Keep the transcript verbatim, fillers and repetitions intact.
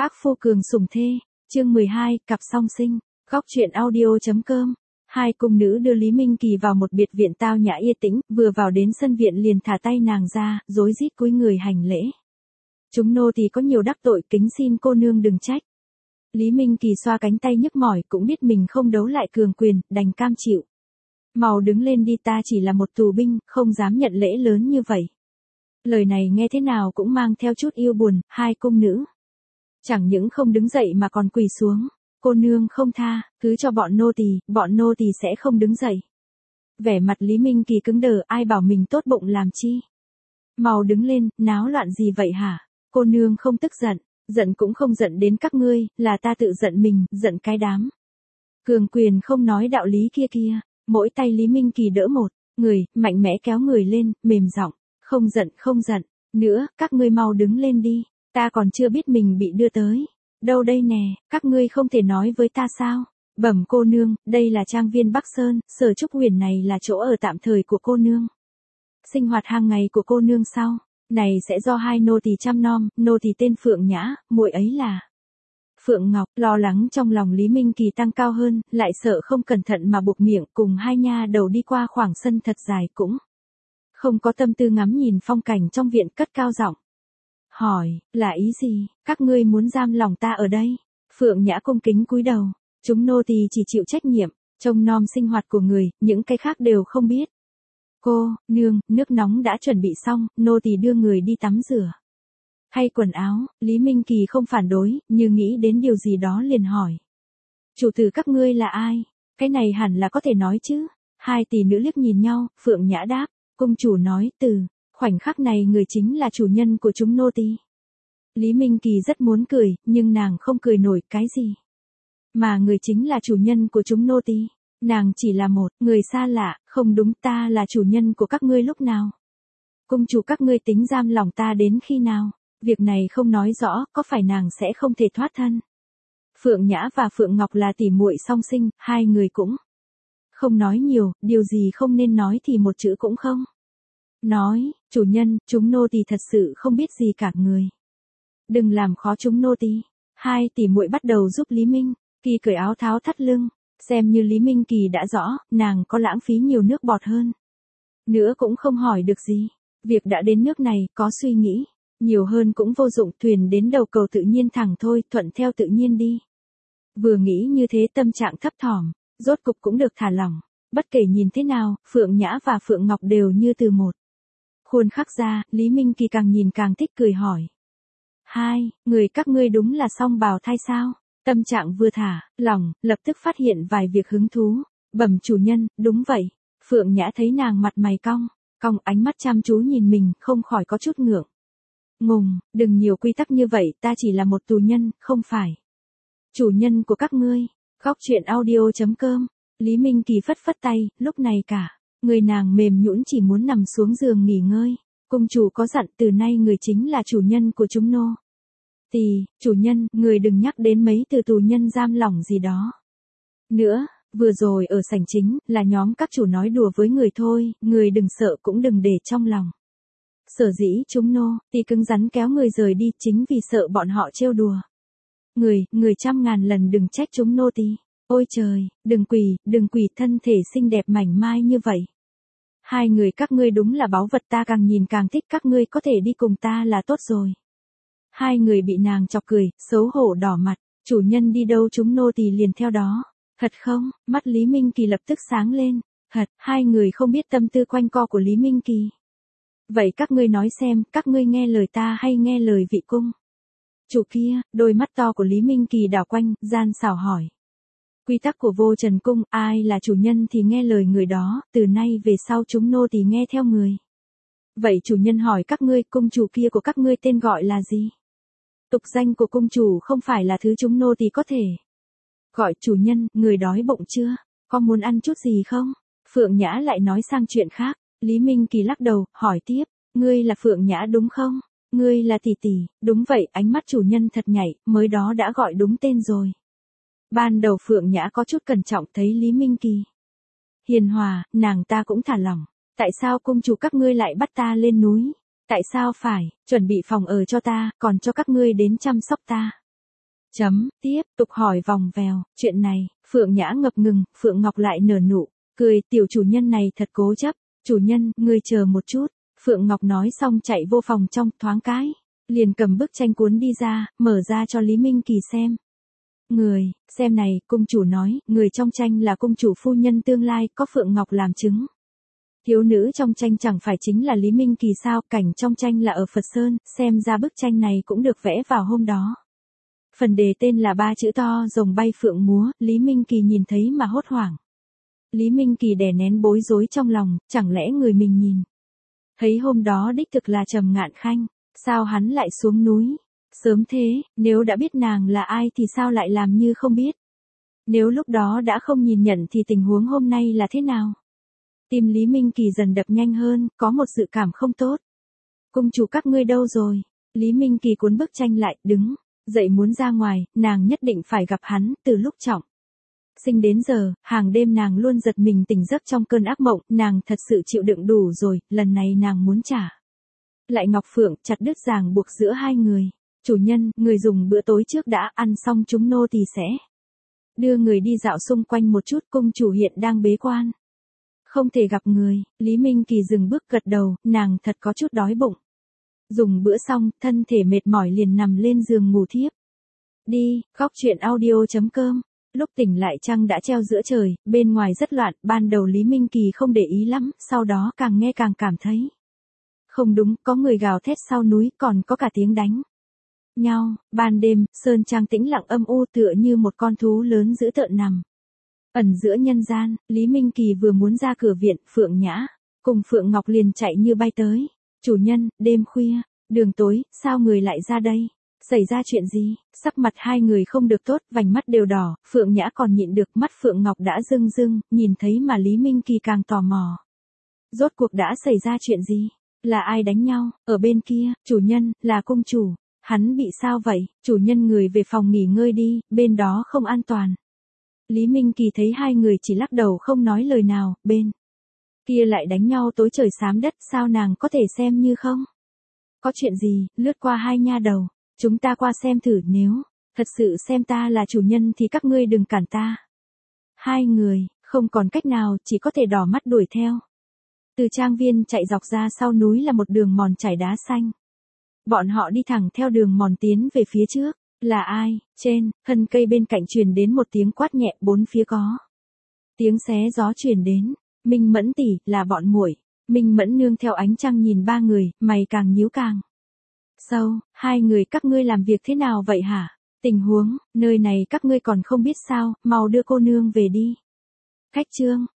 Ác phu cường sủng thê, chương mười hai, cặp song sinh, góc truyện audio.com. Hai cung nữ đưa Lý Minh Kỳ vào một biệt viện tao nhã yên tĩnh, vừa vào đến sân viện liền thả tay nàng ra, rối rít cúi người hành lễ. Chúng nô tỳ có nhiều đắc tội, kính xin cô nương đừng trách. Lý Minh Kỳ xoa cánh tay nhức mỏi, cũng biết mình không đấu lại cường quyền, đành cam chịu. Mau đứng lên đi, ta chỉ là một tù binh, không dám nhận lễ lớn như vậy. Lời này nghe thế nào cũng mang theo chút yêu buồn, hai cung nữ. Chẳng những không đứng dậy mà còn quỳ xuống. Cô nương không tha, cứ cho bọn nô tỳ, bọn nô tỳ sẽ không đứng dậy. Vẻ mặt Lý Minh Kỳ cứng đờ, ai bảo mình tốt bụng làm chi. Mau đứng lên, náo loạn gì vậy hả? Cô nương không tức giận, giận cũng không giận đến các ngươi, là ta tự giận mình, giận cái đám. Cường quyền không nói đạo lý kia kia, mỗi tay Lý Minh Kỳ đỡ một, người, mạnh mẽ kéo người lên, mềm giọng, không giận không giận, nữa, các ngươi mau đứng lên đi, ta còn chưa biết mình bị đưa tới. Đâu đây nè, các ngươi không thể nói với ta sao? Bẩm cô nương, đây là trang viên Bắc Sơn, Sở Trúc Huyền này là chỗ ở tạm thời của cô nương. Sinh hoạt hàng ngày của cô nương sau, này sẽ do hai nô tỳ chăm nom, nô tỳ tên Phượng Nhã, muội ấy là Phượng Ngọc. Lo lắng trong lòng Lý Minh Kỳ tăng cao hơn, lại sợ không cẩn thận mà buộc miệng, cùng hai nha đầu đi qua khoảng sân thật dài cũng không có tâm tư ngắm nhìn phong cảnh trong viện, cất cao giọng. Hỏi, là ý gì, các ngươi muốn giam lòng ta ở đây? Phượng Nhã cung kính cúi đầu, chúng nô tỳ chỉ chịu trách nhiệm, trông nom sinh hoạt của người, những cái khác đều không biết. Cô, nương, nước nóng đã chuẩn bị xong, nô tỳ đưa người đi tắm rửa. Thay quần áo, Lý Minh Kỳ không phản đối, như nghĩ đến điều gì đó liền hỏi. Chủ tử các ngươi là ai? Cái này hẳn là có thể nói chứ. Hai tỷ nữ liếc nhìn nhau, Phượng Nhã đáp, cung chủ nói từ. Khoảnh khắc này người chính là chủ nhân của chúng nô tỳ. Lý Minh Kỳ rất muốn cười, nhưng nàng không cười nổi cái gì. Mà người chính là chủ nhân của chúng nô tỳ. Nàng chỉ là một người xa lạ, không đúng, ta là chủ nhân của các ngươi lúc nào. Cung chủ các ngươi tính giam lòng ta đến khi nào? Việc này không nói rõ, có phải nàng sẽ không thể thoát thân? Phượng Nhã và Phượng Ngọc là tỷ muội song sinh, hai người cũng không nói nhiều, điều gì không nên nói thì một chữ cũng không nói. Chủ nhân, chúng nô tỳ thật sự không biết gì cả, người đừng làm khó chúng nô tỳ. Hai tỷ muội bắt đầu giúp Lý Minh Kỳ cởi áo tháo thắt lưng, xem như Lý Minh Kỳ đã rõ, nàng có lãng phí nhiều nước bọt hơn nữa cũng không hỏi được gì. Việc đã đến nước này, có suy nghĩ nhiều hơn cũng vô dụng, thuyền đến đầu cầu tự nhiên thẳng thôi, thuận theo tự nhiên đi. Vừa nghĩ như thế, tâm trạng thấp thỏm, rốt cục cũng được thả lỏng. Bất kể nhìn thế nào, Phượng Nhã và Phượng Ngọc đều như từ một khuôn khắc ra. Lý Minh Kỳ càng nhìn càng thích, cười hỏi. Hai, người các ngươi đúng là song bào thai sao? Tâm trạng vừa thả lỏng, lập tức phát hiện vài việc hứng thú. Bẩm chủ nhân, đúng vậy. Phượng Nhã thấy nàng mặt mày cong, cong ánh mắt chăm chú nhìn mình, không khỏi có chút ngượng ngùng. Đừng nhiều quy tắc như vậy, ta chỉ là một tù nhân, không phải chủ nhân của các ngươi. Góc truyện audio.com. Lý Minh Kỳ phất phất tay, lúc này cả người nàng mềm nhũn, chỉ muốn nằm xuống giường nghỉ ngơi. Cung chủ có dặn, từ nay người chính là chủ nhân của chúng nô tỳ. Chủ nhân, người đừng nhắc đến mấy từ tù nhân giam lỏng gì đó nữa. Vừa rồi ở sảnh chính, là nhóm các chủ nói đùa với người thôi, người đừng sợ cũng đừng để trong lòng. Sở dĩ chúng nô tỳ cứng rắn kéo người rời đi, chính vì sợ bọn họ trêu đùa. Người, người trăm ngàn lần đừng trách chúng nô tỳ. Ôi trời, đừng quỳ, đừng quỳ, thân thể xinh đẹp mảnh mai như vậy. Hai người các ngươi đúng là báu vật, ta càng nhìn càng thích, các ngươi có thể đi cùng ta là tốt rồi. Hai người bị nàng chọc cười, xấu hổ đỏ mặt. Chủ nhân đi đâu chúng nô tỳ liền theo đó. Thật không? Mắt Lý Minh Kỳ lập tức sáng lên. Thật, hai người không biết tâm tư quanh co của Lý Minh Kỳ. Vậy các ngươi nói xem, các ngươi nghe lời ta hay nghe lời vị cung chủ kia? Đôi mắt to của Lý Minh Kỳ đảo quanh, gian xảo hỏi. Quy tắc của Vô Trần Cung, ai là chủ nhân thì nghe lời người đó, từ nay về sau chúng nô tỳ nghe theo người. Vậy chủ nhân hỏi các ngươi, cung chủ kia của các ngươi tên gọi là gì? Tục danh của cung chủ không phải là thứ chúng nô tỳ có thể gọi. Chủ nhân, người đói bụng chưa? Có muốn ăn chút gì không? Phượng Nhã lại nói sang chuyện khác. Lý Minh Kỳ lắc đầu, hỏi tiếp, ngươi là Phượng Nhã đúng không? Ngươi là tỷ tỷ? Đúng vậy. Ánh mắt chủ nhân thật nhảy, mới đó đã gọi đúng tên rồi. Ban đầu Phượng Nhã có chút cẩn trọng, thấy Lý Minh Kỳ hiền hòa, nàng ta cũng thả lỏng. Tại sao cung chủ các ngươi lại bắt ta lên núi? Tại sao phải chuẩn bị phòng ở cho ta, còn cho các ngươi đến chăm sóc ta? Chấm, tiếp, tục hỏi vòng vèo, chuyện này, Phượng Nhã ngập ngừng, Phượng Ngọc lại nở nụ, cười, tiểu chủ nhân này thật cố chấp, chủ nhân, ngươi chờ một chút, Phượng Ngọc nói xong chạy vô phòng trong, thoáng cái, liền cầm bức tranh cuốn đi ra, mở ra cho Lý Minh Kỳ xem. Người, xem này, cung chủ nói, người trong tranh là cung chủ phu nhân tương lai, có Phượng Ngọc làm chứng. Thiếu nữ trong tranh chẳng phải chính là Lý Minh Kỳ sao, cảnh trong tranh là ở Phật Sơn, xem ra bức tranh này cũng được vẽ vào hôm đó. Phần đề tên là ba chữ to rồng bay phượng múa, Lý Minh Kỳ nhìn thấy mà hốt hoảng. Lý Minh Kỳ đè nén bối rối trong lòng, chẳng lẽ người mình nhìn. Thấy hôm đó đích thực là Trầm Ngạn Khanh, sao hắn lại xuống núi? Sớm thế, nếu đã biết nàng là ai thì sao lại làm như không biết? Nếu lúc đó đã không nhìn nhận thì tình huống hôm nay là thế nào? Tim Lý Minh Kỳ dần đập nhanh hơn, có một dự cảm không tốt. Cung chủ các ngươi đâu rồi? Lý Minh Kỳ cuốn bức tranh lại, đứng dậy muốn ra ngoài, nàng nhất định phải gặp hắn, từ lúc trọng sinh đến giờ, hàng đêm nàng luôn giật mình tỉnh giấc trong cơn ác mộng, nàng thật sự chịu đựng đủ rồi, lần này nàng muốn trả lại Ngọc Phượng, chặt đứt ràng buộc giữa hai người. Chủ nhân, người dùng bữa tối trước đã ăn xong chúng nô tỳ sẽ đưa người đi dạo xung quanh một chút, cung chủ hiện đang bế quan. Không thể gặp người, Lý Minh Kỳ dừng bước gật đầu, nàng thật có chút đói bụng. Dùng bữa xong, thân thể mệt mỏi liền nằm lên giường ngủ thiếp. Đi, góc truyện audio chấm com. Lúc tỉnh lại trăng đã treo giữa trời, bên ngoài rất loạn, ban đầu Lý Minh Kỳ không để ý lắm, sau đó càng nghe càng cảm thấy không đúng, có người gào thét sau núi, còn có cả tiếng đánh nhau. Ban đêm, sơn trang tĩnh lặng âm u tựa như một con thú lớn dữ tợn nằm ẩn giữa nhân gian. Lý Minh Kỳ vừa muốn ra cửa viện, Phượng Nhã cùng Phượng Ngọc liền chạy như bay tới. Chủ nhân, đêm khuya, đường tối, sao người lại ra đây? Xảy ra chuyện gì? Sắc mặt hai người không được tốt, vành mắt đều đỏ, Phượng Nhã còn nhịn được, mắt Phượng Ngọc đã rưng rưng, nhìn thấy mà Lý Minh Kỳ càng tò mò. Rốt cuộc đã xảy ra chuyện gì? Là ai đánh nhau? Ở bên kia, chủ nhân, là cung chủ. Hắn bị sao vậy? Chủ nhân, người về phòng nghỉ ngơi đi, bên đó không an toàn. Lý Minh Kỳ thấy hai người chỉ lắc đầu không nói lời nào, bên kia lại đánh nhau tối trời xám đất, sao nàng có thể xem như không? Có chuyện gì, lướt qua hai nha đầu, chúng ta qua xem thử, nếu thật sự xem ta là chủ nhân thì các ngươi đừng cản ta. Hai người, không còn cách nào, chỉ có thể đỏ mắt đuổi theo. Từ trang viên chạy dọc ra sau núi là một đường mòn trải đá xanh. Bọn họ đi thẳng theo đường mòn tiến về phía trước. Là ai? Trên thân cây bên cạnh truyền đến một tiếng quát nhẹ, bốn phía có tiếng xé gió truyền đến. Minh Mẫn tỷ, là bọn muội. Minh Mẫn nương theo ánh trăng nhìn ba người, mày càng nhíu càng sâu. Hai người các ngươi làm việc thế nào vậy hả? Tình huống nơi này các ngươi còn không biết sao, mau đưa cô nương về đi. Khách trương,